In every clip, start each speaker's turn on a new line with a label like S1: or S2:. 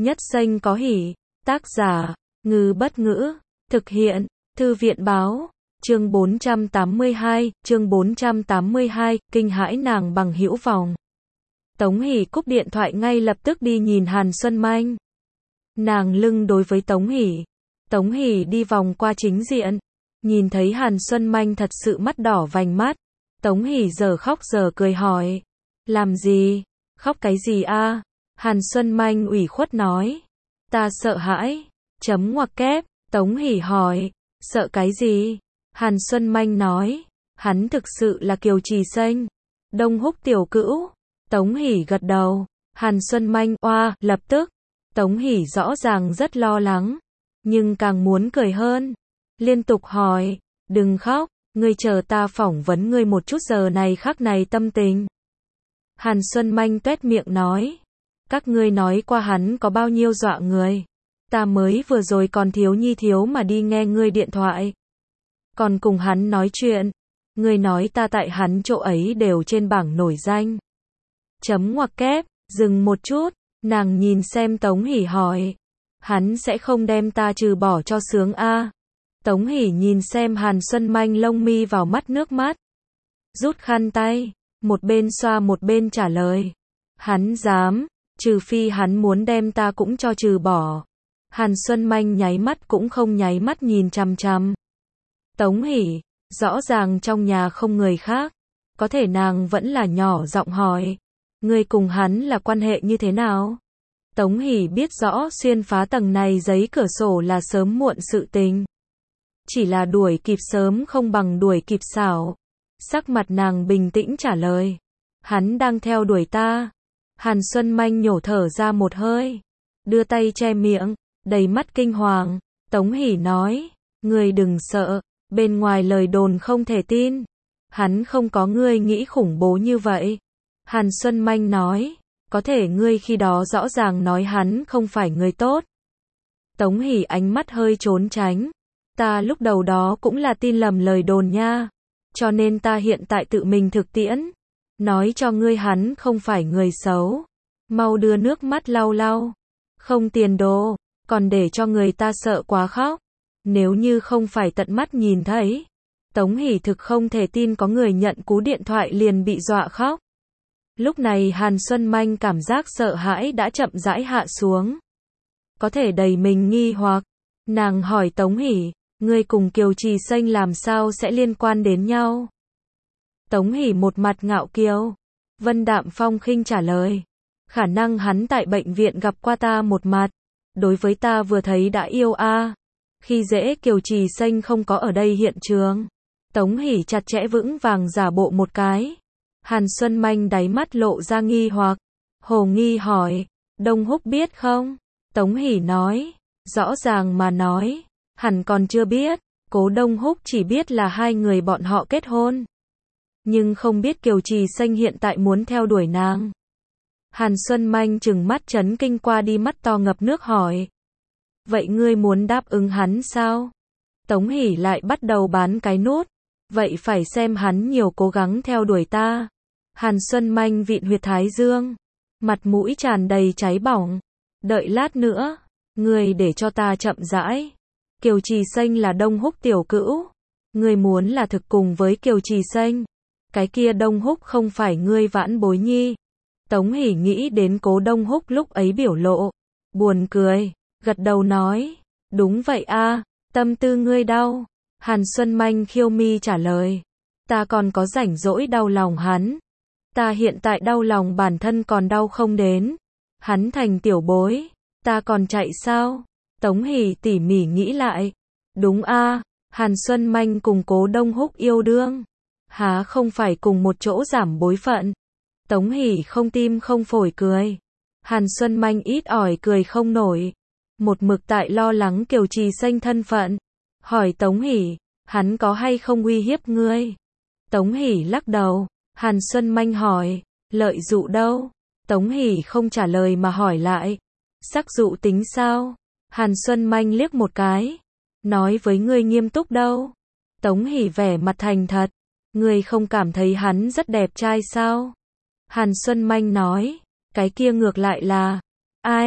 S1: nhất xanh có hỉ. Tác giả, Ngư Bất Ngữ. Thực hiện, Thư viện Báo. Chương 482, chương 482, kinh hãi nàng bằng hữu vòng. Tống Hỷ cúp điện thoại ngay lập tức đi nhìn Hàn Xuân Manh. Nàng lưng đối với Tống Hỷ. Tống Hỷ đi vòng qua chính diện. Nhìn thấy Hàn Xuân Manh thật sự mắt đỏ vành mắt. Tống Hỷ giờ khóc giờ cười hỏi. Làm gì? Khóc cái gì a? Hàn Xuân Manh ủy khuất nói. Ta sợ hãi. Chấm ngoặc kép. Tống Hỷ hỏi. Sợ cái gì? Hàn Xuân Manh nói. Hắn thực sự là Kiều Trì Xanh. Đông Húc tiểu cữu. Tống Hỷ gật đầu. Hàn Xuân Manh oa, lập tức. Tống Hỷ rõ ràng rất lo lắng. Nhưng càng muốn cười hơn. Liên tục hỏi. Đừng khóc. Ngươi chờ ta phỏng vấn ngươi một chút giờ này khắc này tâm tình. Hàn Xuân Manh tuét miệng nói. Các ngươi nói qua hắn có bao nhiêu dọa người. Ta mới vừa rồi còn thiếu mà đi nghe ngươi điện thoại. Còn cùng hắn nói chuyện. Ngươi nói ta tại hắn chỗ ấy đều trên bảng nổi danh. Chấm ngoặc kép, dừng một chút. Nàng nhìn xem Tống Hỷ hỏi. Hắn sẽ không đem ta trừ bỏ cho sướng a? Tống Hỷ nhìn xem Hàn Xuân Manh lông mi vào mắt nước mắt. Rút khăn tay. Một bên xoa một bên trả lời. Hắn dám, trừ phi hắn muốn đem ta cũng cho trừ bỏ. Hàn Xuân Manh nháy mắt cũng không nháy mắt nhìn chằm chằm. Tống Hỷ, rõ ràng trong nhà không người khác. Có thể nàng vẫn là nhỏ giọng hỏi. Ngươi cùng hắn là quan hệ như thế nào? Tống Hỷ biết rõ xuyên phá tầng này giấy cửa sổ là sớm muộn sự tình. Chỉ là đuổi kịp sớm không bằng đuổi kịp xảo. Sắc mặt nàng bình tĩnh trả lời. Hắn đang theo đuổi ta. Hàn Xuân Manh nhổ thở ra một hơi. Đưa tay che miệng, đầy mắt kinh hoàng. Tống Hỷ nói. Ngươi đừng sợ, bên ngoài lời đồn không thể tin. Hắn không có ngươi nghĩ khủng bố như vậy. Hàn Xuân Manh nói. Có thể ngươi khi đó rõ ràng nói hắn không phải người tốt. Tống Hỷ ánh mắt hơi trốn tránh. Ta lúc đầu đó cũng là tin lầm lời đồn nha. Cho nên ta hiện tại tự mình thực tiễn. Nói cho ngươi hắn không phải người xấu. Mau đưa nước mắt lau lau. Không tiền đồ, còn để cho người ta sợ quá khóc. Nếu như không phải tận mắt nhìn thấy. Tống Hỷ thực không thể tin có người nhận cú điện thoại liền bị dọa khóc. Lúc này Hàn Xuân Manh cảm giác sợ hãi đã chậm rãi hạ xuống. Có thể đầy mình nghi hoặc. Nàng hỏi Tống Hỷ. Ngươi cùng Kiều Trì Xanh làm sao sẽ liên quan đến nhau? Tống Hỷ một mặt ngạo kiều. Vân đạm phong khinh trả lời. Khả năng hắn tại bệnh viện gặp qua ta một mặt. Đối với ta vừa thấy đã yêu a. Khi dễ Kiều Trì Xanh không có ở đây hiện trường. Tống Hỷ chặt chẽ vững vàng giả bộ một cái. Hàn Xuân Manh đáy mắt lộ ra nghi hoặc. Hồ nghi hỏi. Đông Húc biết không? Tống Hỷ nói. Rõ ràng mà nói. Hẳn còn chưa biết. Cố Đông Húc chỉ biết là hai người bọn họ kết hôn. Nhưng không biết Kiều Trì Xanh hiện tại muốn theo đuổi nàng. Hàn Xuân Manh trừng mắt chấn kinh qua đi mắt to ngập nước hỏi. Vậy ngươi muốn đáp ứng hắn sao? Tống Hỷ lại bắt đầu bán cái nút. Vậy phải xem hắn nhiều cố gắng theo đuổi ta. Hàn Xuân Manh vịn huyệt thái dương. Mặt mũi tràn đầy cháy bỏng. Đợi lát nữa. Ngươi để cho ta chậm rãi. Kiều Trì Xanh là Đông Húc tiểu cữu. Ngươi muốn là thực cùng với Kiều Trì Xanh. Cái kia Đông Húc không phải ngươi vãn bối nhi. Tống Hỷ nghĩ đến Cố Đông Húc lúc ấy biểu lộ. Buồn cười. Gật đầu nói. Đúng vậy a, tâm tư ngươi đau. Hàn Xuân Manh khiêu mi trả lời. Ta còn có rảnh rỗi đau lòng hắn. Ta hiện tại đau lòng bản thân còn đau không đến. Hắn thành tiểu bối. Ta còn chạy sao? Tống Hỷ tỉ mỉ nghĩ lại. Đúng a, Hàn Xuân Manh cùng Cố Đông Húc yêu đương. Há không phải cùng một chỗ giảm bối phận. Tống Hỷ không tim không phổi cười. Hàn Xuân Manh ít ỏi cười không nổi. Một mực tại lo lắng Kiều Trì Xanh thân phận. Hỏi Tống Hỷ, hắn có hay không uy hiếp ngươi? Tống Hỷ lắc đầu. Hàn Xuân Manh hỏi, lợi dụ đâu? Tống Hỷ không trả lời mà hỏi lại. Sắc dụ tính sao? Hàn Xuân Manh liếc một cái. Nói với ngươi nghiêm túc đâu? Tống Hỷ vẻ mặt thành thật. Ngươi không cảm thấy hắn rất đẹp trai sao? Hàn Xuân Manh nói. Cái kia ngược lại là. Ai?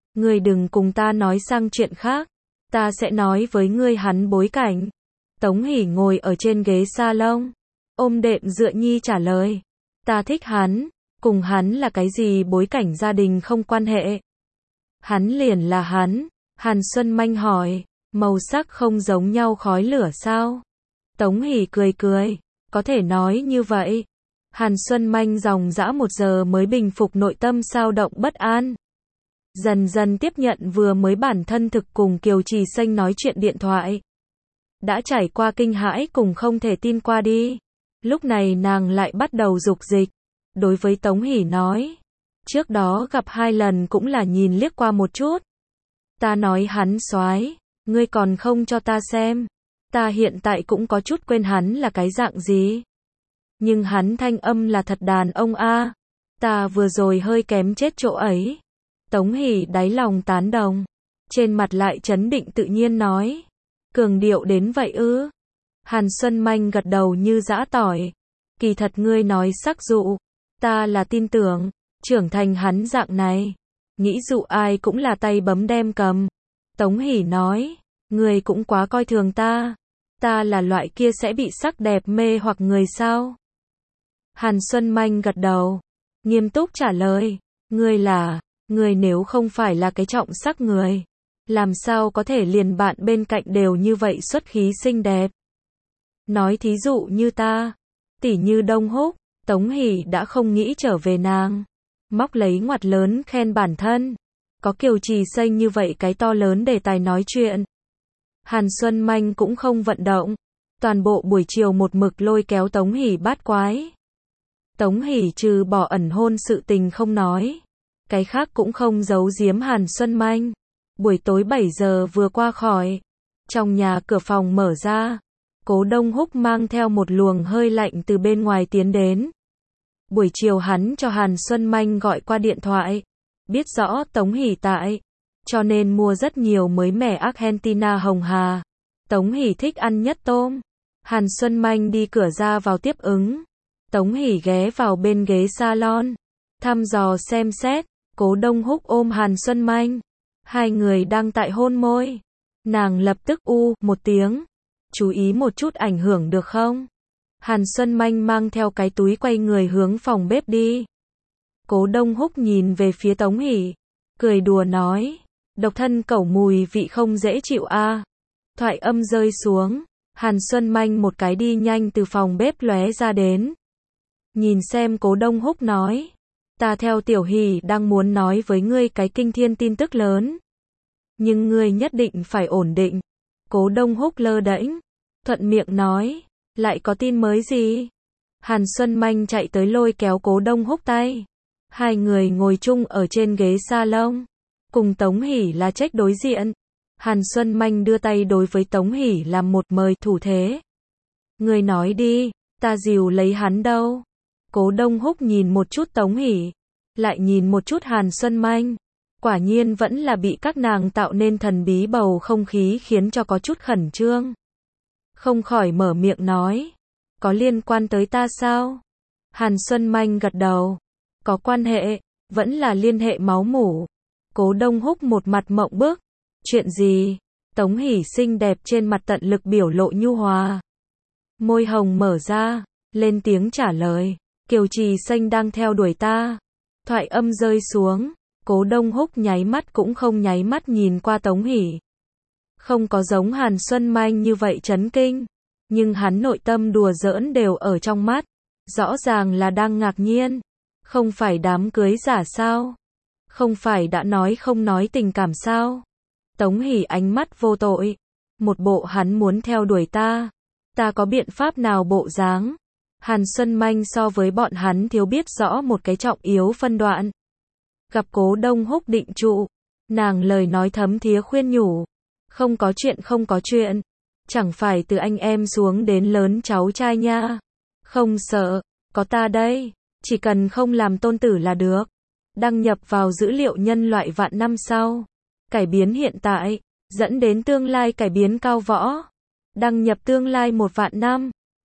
S1: Ngươi đừng cùng ta nói sang chuyện khác, ta sẽ nói với ngươi hắn bối cảnh. Tống Hỷ ngồi ở trên ghế salon, ôm đệm dựa nhi trả lời. Ta thích hắn, cùng hắn là cái gì bối cảnh gia đình không quan hệ. Hắn liền là hắn. Hàn Xuân Manh hỏi, màu sắc không giống nhau khói lửa sao? Tống Hỷ cười cười, có thể nói như vậy. Hàn Xuân Manh dòng dã 1 giờ mới bình phục nội tâm xao động bất an. Dần dần tiếp nhận vừa mới bản thân thực cùng Kiều Trì Xanh nói chuyện điện thoại. Đã trải qua kinh hãi cùng không thể tin qua đi. Lúc này nàng lại bắt đầu dục dịch. Đối với Tống Hỷ nói, trước đó gặp 2 lần cũng là nhìn liếc qua một chút. Ta nói hắn soái, ngươi còn không cho ta xem. Ta hiện tại cũng có chút quên hắn là cái dạng gì. Nhưng hắn thanh âm là thật đàn ông a. Ta vừa rồi hơi kém chết chỗ ấy. Tống Hỷ đáy lòng tán đồng, trên mặt lại trấn định tự nhiên nói. Cường điệu đến vậy ư? Hàn Xuân Manh gật đầu như giã tỏi. Kỳ thật ngươi nói sắc dụ, ta là tin tưởng, trưởng thành hắn dạng này. Nghĩ dụ ai cũng là tay bấm đem cầm. Tống Hỷ nói, ngươi cũng quá coi thường ta. Ta là loại kia sẽ bị sắc đẹp mê hoặc người sao? Hàn Xuân Manh gật đầu, nghiêm túc trả lời, ngươi nếu không phải là cái trọng sắc người, làm sao có thể liền bạn bên cạnh đều như vậy xuất khí xinh đẹp. Nói thí dụ như ta, tỉ như Đông Húc. Tống Hỷ đã không nghĩ trở về nàng, móc lấy ngoặt lớn khen bản thân, có Kiều Trì Xanh như vậy cái to lớn đề tài nói chuyện. Hàn Xuân Manh cũng không vận động, toàn bộ buổi chiều một mực lôi kéo Tống Hỷ bát quái. Tống Hỷ trừ bỏ ẩn hôn sự tình không nói, cái khác cũng không giấu giếm Hàn Xuân Manh. Buổi tối 7 giờ vừa qua khỏi, trong nhà cửa phòng mở ra, Cố Đông Húc mang theo một luồng hơi lạnh từ bên ngoài tiến đến. Buổi chiều hắn cho Hàn Xuân Manh gọi qua điện thoại, biết rõ Tống Hỷ tại, cho nên mua rất nhiều mới mẻ Argentina hồng hà. Tống Hỷ thích ăn nhất tôm. Hàn Xuân Manh đi cửa ra vào tiếp ứng. Tống Hỷ ghé vào bên ghế salon, thăm dò xem xét. Cố Đông Húc ôm Hàn Xuân Manh, 2 người đang tại hôn môi. Nàng lập tức một tiếng, chú ý một chút ảnh hưởng được không? Hàn Xuân Manh mang theo cái túi quay người hướng phòng bếp đi. Cố Đông Húc nhìn về phía Tống Hỷ, cười đùa nói, độc thân cẩu mùi vị không dễ chịu a. Thoại âm rơi xuống, Hàn Xuân Manh một cái đi nhanh từ phòng bếp lóe ra đến. Nhìn xem Cố Đông Húc nói, ta theo Tiểu Hỷ đang muốn nói với ngươi cái kinh thiên tin tức lớn. Nhưng ngươi nhất định phải ổn định. Cố Đông Húc lơ đễnh, thuận miệng nói, lại có tin mới gì? Hàn Xuân Manh chạy tới lôi kéo Cố Đông Húc tay. 2 người ngồi chung ở trên ghế salon, cùng Tống Hỷ là trách đối diện. Hàn Xuân Manh đưa tay đối với Tống Hỷ làm một mời thủ thế. Ngươi nói đi, ta dìu lấy hắn đâu. Cố Đông Húc nhìn một chút Tống Hỷ, lại nhìn một chút Hàn Xuân Manh. Quả nhiên vẫn là bị các nàng tạo nên thần bí bầu không khí khiến cho có chút khẩn trương. Không khỏi mở miệng nói, có liên quan tới ta sao? Hàn Xuân Manh gật đầu, có quan hệ, vẫn là liên hệ máu mủ. Cố Đông Húc một mặt mộng bức, chuyện gì? Tống Hỷ xinh đẹp trên mặt tận lực biểu lộ nhu hòa. Môi hồng mở ra, lên tiếng trả lời, Kiều Trì Xanh đang theo đuổi ta. Thoại âm rơi xuống, Cố Đông Húc nháy mắt cũng không nháy mắt nhìn qua Tống Hỷ. Không có giống Hàn Xuân Manh như vậy chấn kinh, nhưng hắn nội tâm đùa giỡn đều ở trong mắt, rõ ràng là đang ngạc nhiên. Không phải đám cưới giả sao? Không phải đã nói không nói tình cảm sao? Tống Hỷ ánh mắt vô tội, một bộ hắn muốn theo đuổi ta, ta có biện pháp nào bộ dáng. Hàn Xuân Manh so với bọn hắn thiếu biết rõ một cái trọng yếu phân đoạn. Gặp Cố Đông Húc định trụ, nàng lời nói thấm thía khuyên nhủ, không có chuyện, chẳng phải từ anh em xuống đến lớn cháu trai nha. Không sợ, có ta đây, chỉ cần không làm tôn tử là được. Đăng nhập vào dữ liệu nhân loại vạn năm sau, cải biến hiện tại, dẫn đến tương lai cải biến cao võ. Đăng nhập tương lai 1 vạn năm.